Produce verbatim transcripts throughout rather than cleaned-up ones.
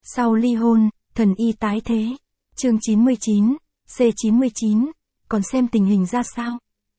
Sau ly hôn, thần y tái thế. Chương chín mươi chín, C chín mươi chín, còn xem tình hình ra sao?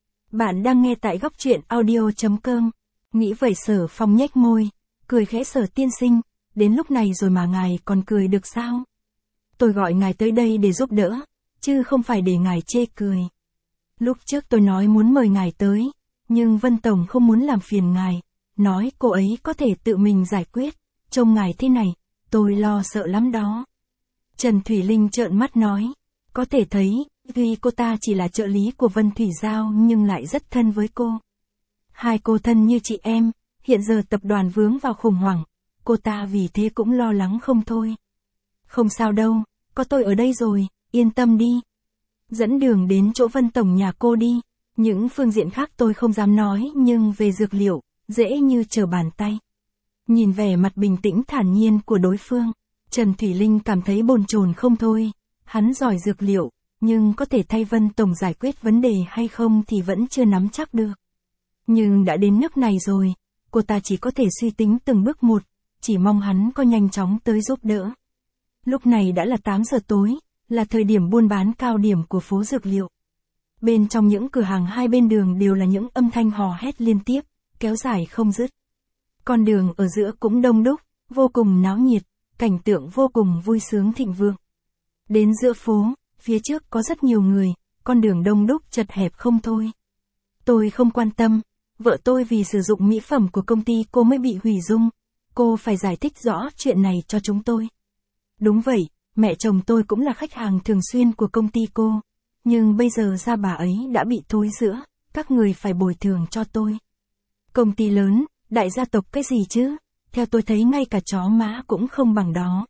Bạn đang nghe tại góc truyện audio chấm com. Nghĩ vậy Sở Phong nhếch môi, cười khẽ. Sở tiên sinh, đến lúc này rồi mà ngài còn cười được sao? Tôi gọi ngài tới đây để giúp đỡ, chứ không phải để ngài chê cười. Lúc trước tôi nói muốn mời ngài tới, nhưng Vân Tổng không muốn làm phiền ngài, nói cô ấy có thể tự mình giải quyết, trông ngài thế này, tôi lo sợ lắm đó. Trần Thủy Linh trợn mắt nói, có thể thấy, vì cô ta chỉ là trợ lý của Vân Thủy Giao nhưng lại rất thân với cô. Hai cô thân như chị em, hiện giờ tập đoàn vướng vào khủng hoảng, cô ta vì thế cũng lo lắng không thôi. Không sao đâu, có tôi ở đây rồi, yên tâm đi. Dẫn đường đến chỗ Vân Tổng nhà cô đi, những phương diện khác tôi không dám nói nhưng về dược liệu, dễ như trở bàn tay. Nhìn vẻ mặt bình tĩnh thản nhiên của đối phương, Trần Thủy Linh cảm thấy bồn chồn không thôi, hắn giỏi dược liệu, nhưng có thể thay Vân Tổng giải quyết vấn đề hay không thì vẫn chưa nắm chắc được. Nhưng đã đến nước này rồi, cô ta chỉ có thể suy tính từng bước một, chỉ mong hắn có nhanh chóng tới giúp đỡ. Lúc này đã là tám giờ tối, là thời điểm buôn bán cao điểm của phố dược liệu. Bên trong những cửa hàng hai bên đường đều là những âm thanh hò hét liên tiếp, kéo dài không dứt. Con đường ở giữa cũng đông đúc, vô cùng náo nhiệt, cảnh tượng vô cùng vui sướng thịnh vượng. Đến giữa phố, phía trước có rất nhiều người, con đường đông đúc chật hẹp không thôi. Tôi không quan tâm, vợ tôi vì sử dụng mỹ phẩm của công ty cô mới bị hủy dung, cô phải giải thích rõ chuyện này cho chúng tôi. Đúng vậy, mẹ chồng tôi cũng là khách hàng thường xuyên của công ty cô, nhưng bây giờ da bà ấy đã bị thối rữa, các người phải bồi thường cho tôi. Công ty lớn, đại gia tộc cái gì chứ, theo tôi thấy ngay cả chó má cũng không bằng đó.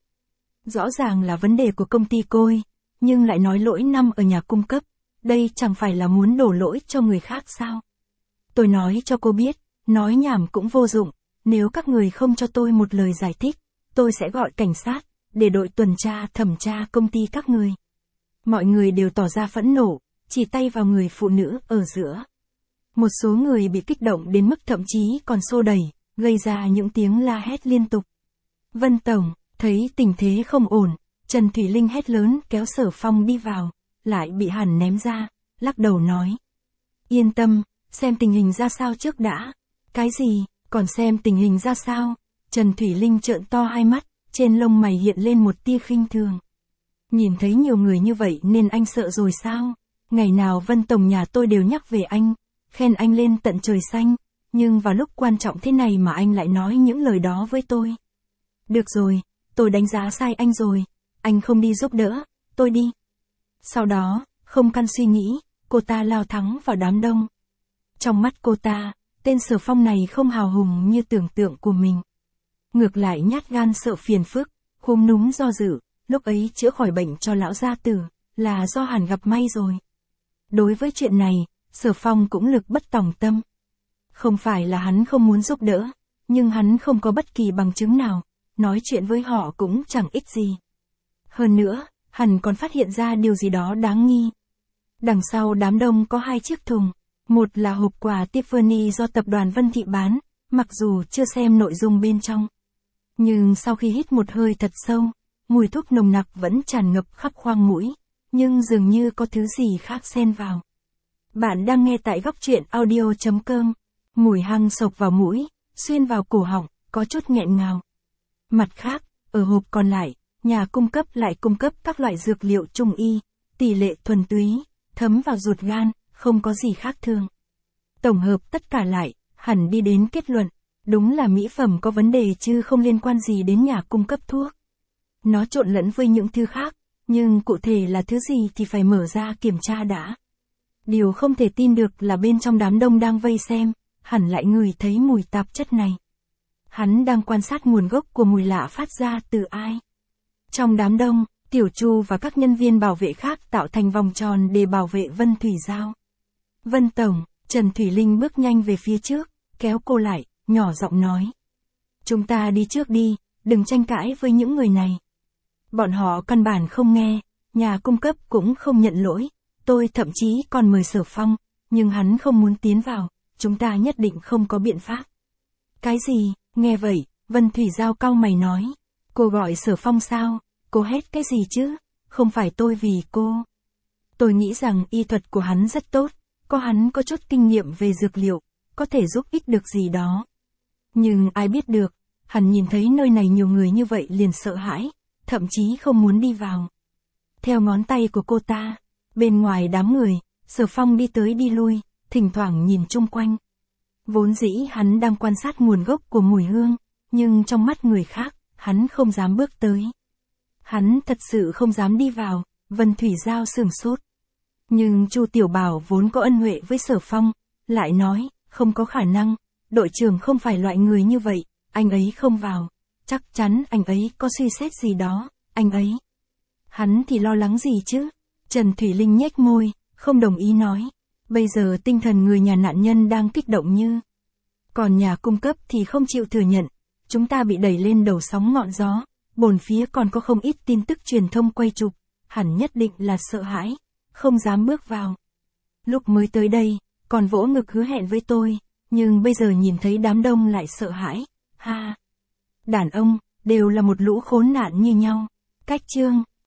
Rõ ràng là vấn đề của công ty cô, nhưng lại nói lỗi nằm ở nhà cung cấp, đây chẳng phải là muốn đổ lỗi cho người khác sao? Tôi nói cho cô biết, nói nhảm cũng vô dụng, nếu các người không cho tôi một lời giải thích, tôi sẽ gọi cảnh sát, để đội tuần tra thẩm tra công ty các người. Mọi người đều tỏ ra phẫn nộ, chỉ tay vào người phụ nữ ở giữa. Một số người bị kích động đến mức thậm chí còn xô đẩy, gây ra những tiếng la hét liên tục. Vân Tổng, thấy tình thế không ổn, Trần Thủy Linh hét lớn kéo Sở Phong đi vào, lại bị hắn ném ra, lắc đầu nói. Yên tâm, xem tình hình ra sao trước đã. Cái gì, còn xem tình hình ra sao? Trần Thủy Linh trợn to hai mắt, trên lông mày hiện lên một tia khinh thường. Nhìn thấy nhiều người như vậy nên anh sợ rồi sao? Ngày nào Vân Tổng nhà tôi đều nhắc về anh, khen anh lên tận trời xanh, nhưng vào lúc quan trọng thế này mà anh lại nói những lời đó với tôi. Được rồi, tôi đánh giá sai anh rồi, anh không đi giúp đỡ, tôi đi. Sau đó, không căn suy nghĩ, cô ta lao thẳng vào đám đông. Trong mắt cô ta, tên Sở Phong này không hào hùng như tưởng tượng của mình. Ngược lại nhát gan sợ phiền phức, khúm núm do dự, lúc ấy chữa khỏi bệnh cho lão gia tử, là do hẳn gặp may rồi. Đối với chuyện này, Sở Phong cũng lực bất tòng tâm. Không phải là hắn không muốn giúp đỡ, nhưng hắn không có bất kỳ bằng chứng nào, nói chuyện với họ cũng chẳng ích gì. Hơn nữa, hắn còn phát hiện ra điều gì đó đáng nghi. Đằng sau đám đông có hai chiếc thùng, một là hộp quà Tiffany do tập đoàn Vân Thị bán, mặc dù chưa xem nội dung bên trong. Nhưng sau khi hít một hơi thật sâu, mùi thuốc nồng nặc vẫn tràn ngập khắp khoang mũi, nhưng dường như có thứ gì khác xen vào. Bạn đang nghe tại góc truyện audio chấm com, mùi hăng sộc vào mũi, xuyên vào cổ họng, có chút nghẹn ngào. Mặt khác, ở hộp còn lại, nhà cung cấp lại cung cấp các loại dược liệu trung y, tỷ lệ thuần túy, thấm vào ruột gan, không có gì khác thường. Tổng hợp tất cả lại, hẳn đi đến kết luận, đúng là mỹ phẩm có vấn đề chứ không liên quan gì đến nhà cung cấp thuốc. Nó trộn lẫn với những thứ khác, nhưng cụ thể là thứ gì thì phải mở ra kiểm tra đã. Điều không thể tin được là bên trong đám đông đang vây xem, hẳn lại ngửi thấy mùi tạp chất này. Hắn đang quan sát nguồn gốc của mùi lạ phát ra từ ai. Trong đám đông, Tiểu Chu và các nhân viên bảo vệ khác tạo thành vòng tròn để bảo vệ Vân Thủy Giao. Vân Tổng, Trần Thủy Linh bước nhanh về phía trước, kéo cô lại, nhỏ giọng nói. Chúng ta đi trước đi, đừng tranh cãi với những người này. Bọn họ căn bản không nghe, nhà cung cấp cũng không nhận lỗi, tôi thậm chí còn mời Sở Phong, nhưng hắn không muốn tiến vào, chúng ta nhất định không có biện pháp. Cái gì, nghe vậy, Vân Thủy Giao cau mày nói. Cô gọi Sở Phong sao? Cô hét cái gì chứ? Không phải tôi vì cô. Tôi nghĩ rằng y thuật của hắn rất tốt, có hắn có chút kinh nghiệm về dược liệu, có thể giúp ích được gì đó. Nhưng ai biết được, hắn nhìn thấy nơi này nhiều người như vậy liền sợ hãi, thậm chí không muốn đi vào. Theo ngón tay của cô ta, bên ngoài đám người, Sở Phong đi tới đi lui, thỉnh thoảng nhìn chung quanh. Vốn dĩ hắn đang quan sát nguồn gốc của mùi hương, nhưng trong mắt người khác, hắn không dám bước tới. Hắn thật sự không dám đi vào, Vân Thủy Giao sửng sốt. Nhưng Chu Tiểu Bảo vốn có ân huệ với Sở Phong, lại nói, không có khả năng, đội trưởng không phải loại người như vậy, anh ấy không vào, chắc chắn anh ấy có suy xét gì đó, anh ấy. Hắn thì lo lắng gì chứ? Trần Thủy Linh nhếch môi, không đồng ý nói. Bây giờ tinh thần người nhà nạn nhân đang kích động như. Còn nhà cung cấp thì không chịu thừa nhận. Chúng ta bị đẩy lên đầu sóng ngọn gió. Bồn phía còn có không ít tin tức truyền thông quay chụp. Hẳn nhất định là sợ hãi. Không dám bước vào. Lúc mới tới đây, còn vỗ ngực hứa hẹn với tôi. Nhưng bây giờ nhìn thấy đám đông lại sợ hãi. Ha! Đàn ông, đều là một lũ khốn nạn như nhau. Cách chương.